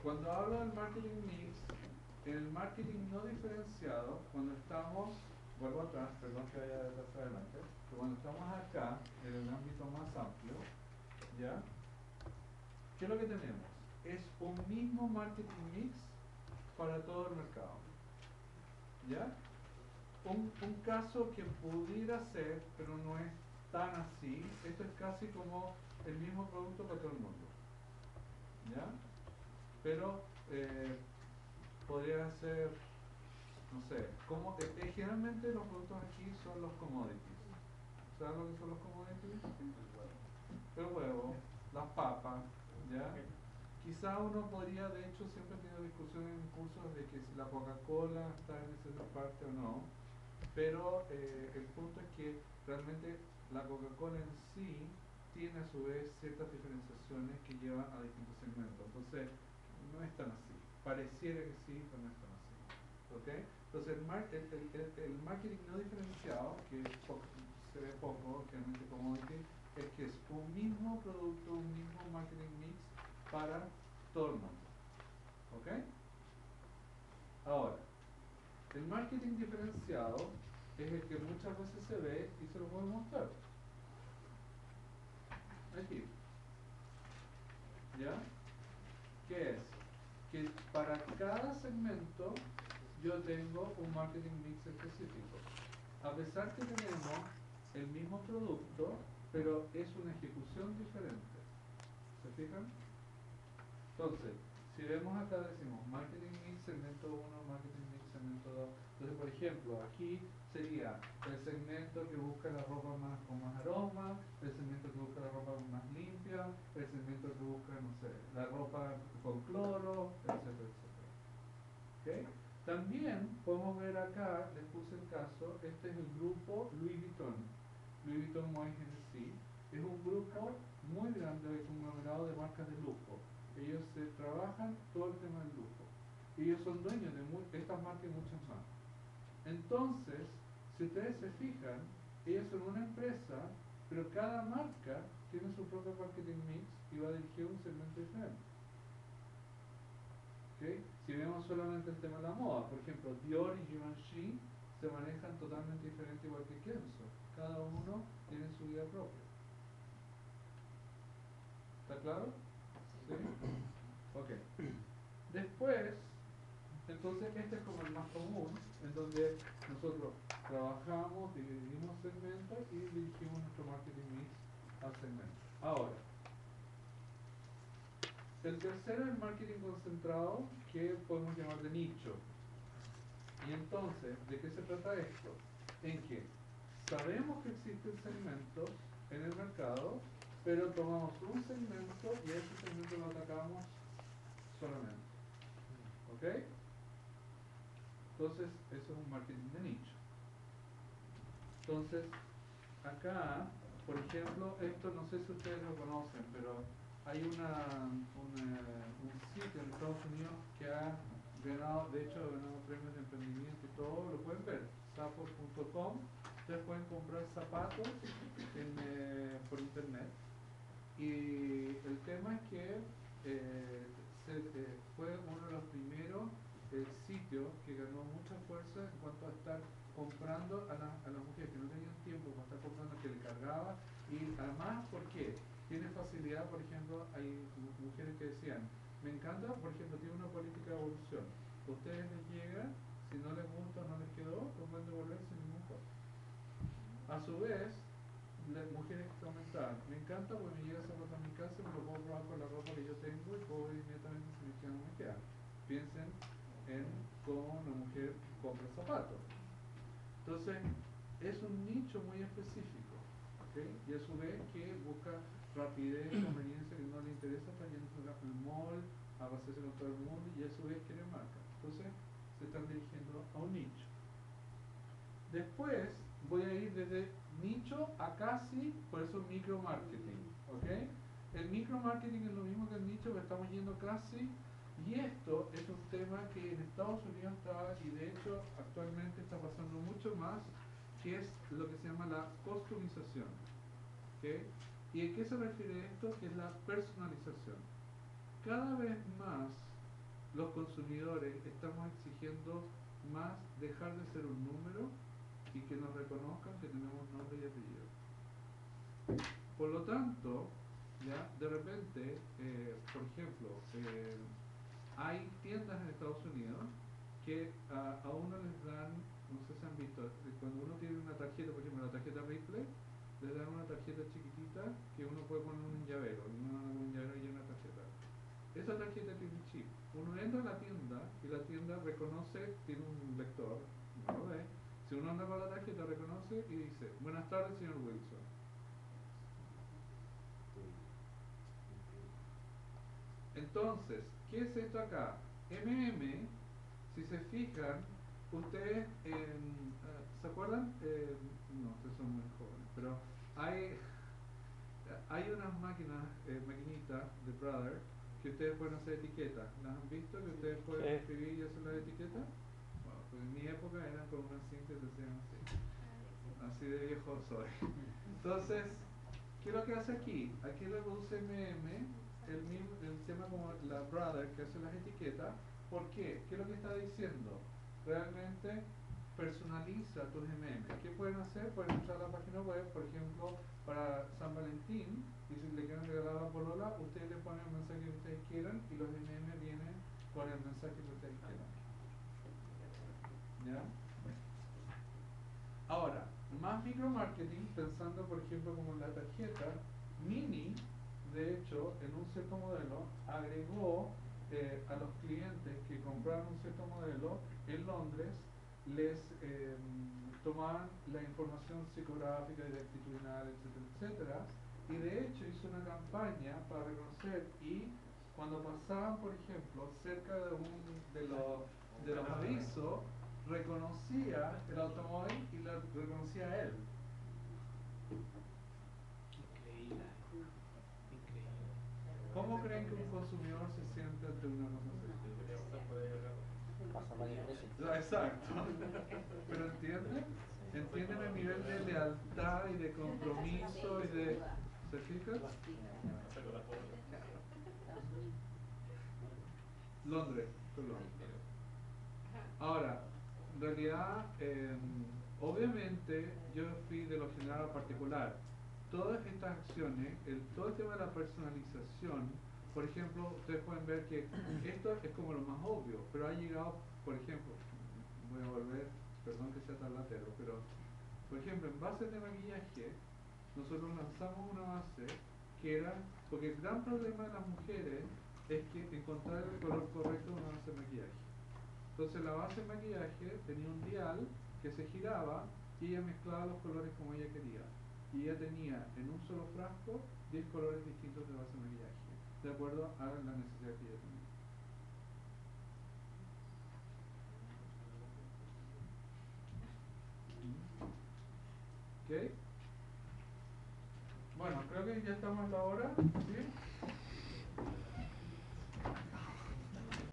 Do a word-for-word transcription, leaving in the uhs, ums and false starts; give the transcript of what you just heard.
cuando hablo del marketing mix, en el marketing no diferenciado, cuando estamos, vuelvo atrás, perdón que vaya de atrás adelante, pero cuando estamos acá, en el ámbito más amplio, ¿ya? ¿Qué es lo que tenemos? Es un mismo marketing mix para todo el mercado, ¿ya? Un, un caso que pudiera ser, pero no es tan así, esto es casi como el mismo producto para todo el mundo, ¿ya? Pero eh, podría ser, no sé, como, eh, eh, generalmente los productos aquí son los commodities. ¿Sabes lo que son los commodities? El huevo, las papas, ¿ya? Quizá uno podría, de hecho, siempre he tenido discusiones en cursos de que si la Coca-Cola está en esa parte o no, pero eh, el punto es que realmente la Coca-Cola en sí tiene a su vez ciertas diferenciaciones que llevan a distintos segmentos. Entonces, no es tan así. Pareciera que sí, pero no es tan así. ¿Ok? Entonces, el, mar el, el, el, el marketing no diferenciado, que poco, se ve poco, generalmente commodity, es que es un mismo producto, un mismo marketing mix para todo el mundo. ¿Ok? Ahora, el marketing diferenciado es el que muchas veces se ve y se lo voy a mostrar. Aquí. ¿Ya? ¿Qué es? Que para cada segmento yo tengo un marketing mix específico. A pesar que tenemos el mismo producto, pero es una ejecución diferente. ¿Se fijan? Entonces, si vemos acá decimos marketing mix segmento uno, marketing mix segmento dos. Entonces, por ejemplo, aquí sería el segmento que busca la ropa más con más aroma, el segmento que busca la ropa más limpia, el segmento que busca, no sé, la ropa con cloro, etcétera, etcétera. ¿Okay? También podemos ver acá, les puse el caso, este es el grupo Louis Vuitton. Louis Vuitton Moët Hennessy es un grupo muy grande, de conglomerado de marcas de lujo. Ellos se trabajan todo el tema del lujo. Ellos son dueños de, de estas marcas y muchas más. Entonces, si ustedes se fijan, ellos son una empresa, pero cada marca tiene su propio marketing mix y va dirigido a un segmento diferente. ¿Okay? Si vemos solamente el tema de la moda, por ejemplo, Dior y Givenchy se manejan totalmente diferente igual que Kenzo. Cada uno tiene su vida propia. ¿Está claro? ¿Sí? Ok. Después, entonces este es como el más común, en donde nosotros trabajamos, dividimos segmentos y dirigimos nuestro marketing mix al segmento. Ahora, el tercero es el marketing concentrado, que podemos llamar de nicho. Y entonces, ¿de qué se trata esto? En que sabemos que existen segmentos en el mercado, pero tomamos un segmento y ese segmento lo atacamos solamente. ¿Ok? Entonces, eso es un marketing de nicho. Entonces, acá, por ejemplo, esto no sé si ustedes lo conocen, pero hay una, una, un sitio en Estados Unidos que ha ganado, de hecho ha ganado premios de emprendimiento y todo, lo pueden ver, zappos punto com. Ustedes pueden comprar zapatos en, eh, por internet. Y el tema es que eh, se, eh, fue uno de los primeros eh, sitios que ganó mucha fuerza en cuanto a estar comprando a, la, a las mujeres que no tenían tiempo para estar comprando, que le cargaba. Y además, ¿por qué? Tiene facilidad, por ejemplo, hay mujeres que decían, me encanta, por ejemplo, tiene una política de evolución. Ustedes les llegan, si no les gusta o no les quedó, lo pueden devolver sin ningún costo. A su vez, las mujeres que comentaban, me encanta porque me llega esa ropa a mi casa, me lo puedo probar con la ropa que yo tengo y puedo ver inmediatamente si me queda o no me queda. Piensen en cómo una mujer compra zapatos. Entonces, es un nicho muy específico, ¿okay? Y a su vez que busca rapidez, conveniencia, que no le interesa estar yendo al mall, a pasearse con todo el mundo y a su vez quiere marca. Entonces, se están dirigiendo a un nicho. Después voy a ir desde nicho a casi, por eso micro marketing, ¿ok? El micro marketing es lo mismo que el nicho, pero estamos yendo casi, y esto es un tema que en Estados Unidos está, y de hecho actualmente está pasando mucho más, que es lo que se llama la customización, ¿ok? ¿Y a qué se refiere esto? Que es la personalización. Cada vez más los consumidores estamos exigiendo más dejar de ser un número y que nos reconozcan que tenemos nombre y apellido. Por lo tanto, ya de repente, eh, por ejemplo, eh, hay tiendas en Estados Unidos que a, a uno les dan, no sé si han visto, cuando uno tiene una tarjeta, por ejemplo la tarjeta Ripley, les dan una tarjeta chiquitita que uno puede poner un llavero, y uno pone un llavero y una tarjeta. Esa tarjeta tiene un chip. Uno entra a la tienda y la tienda reconoce, tiene un lector, no lo ve. Si uno anda con la tarjeta, reconoce y dice, buenas tardes, señor Wilson. Entonces, ¿qué es esto acá? M M, si se fijan, ustedes, eh, ¿se acuerdan? Eh, no, ustedes son muy jóvenes, pero hay, hay unas máquinas, eh, maquinitas de Brother, que ustedes pueden hacer etiquetas. ¿Las han visto? Que ustedes pueden Sí. escribir y hacer las etiquetas. Bueno, pues en mi época eran con una cinta y se hacían así. Así de viejo soy. Entonces, ¿qué es lo que hace aquí? Aquí reproduce M M el, mismo, el tema como la Brother que hace las etiquetas. ¿Por qué? ¿Qué es lo que está diciendo? Realmente personaliza tus M M. ¿Qué pueden hacer? Pueden entrar a la página web, por ejemplo, para San Valentín, y si le quieren regalar a la polola, ustedes le ponen el mensaje que ustedes quieran y los M M vienen con el mensaje que ustedes quieran. ¿Ya? Ahora, más micromarketing, pensando por ejemplo como en la tarjeta, Mini, de hecho, en un cierto modelo, agregó eh, a los clientes que compraron un cierto modelo en Londres, les eh, tomaban la información psicográfica y actitudinal, etcétera, etcétera, y de hecho hizo una campaña para reconocer y cuando pasaban, por ejemplo, cerca de, un, de, los, de los avisos, reconocía el automóvil y lo reconocía a él. Increíble. Increíble. ¿Cómo creen que un consumidor se siente ante una cosa así? Pasa varias veces. Ah, exacto. ¿Pero entienden? ¿Entienden el nivel de lealtad y de compromiso y de... ¿Se fijan? Londres, Colombia. Ahora, en realidad, eh, obviamente yo fui de lo general a particular. Todas estas acciones, el, todo el tema de la personalización, por ejemplo, ustedes pueden ver que esto es como lo más obvio, pero ha llegado, por ejemplo, voy a volver, perdón que sea tan latero, pero, por ejemplo, en bases de maquillaje, nosotros lanzamos una base que era, porque el gran problema de las mujeres es que encontrar el color correcto de una base de maquillaje. Entonces la base de maquillaje tenía un dial que se giraba y ella mezclaba los colores como ella quería. Y ella tenía en un solo frasco diez colores distintos de base de maquillaje, de acuerdo a la necesidad que ella tenía. ¿Ok? Bueno, creo que ya estamos a la hora, ¿sí?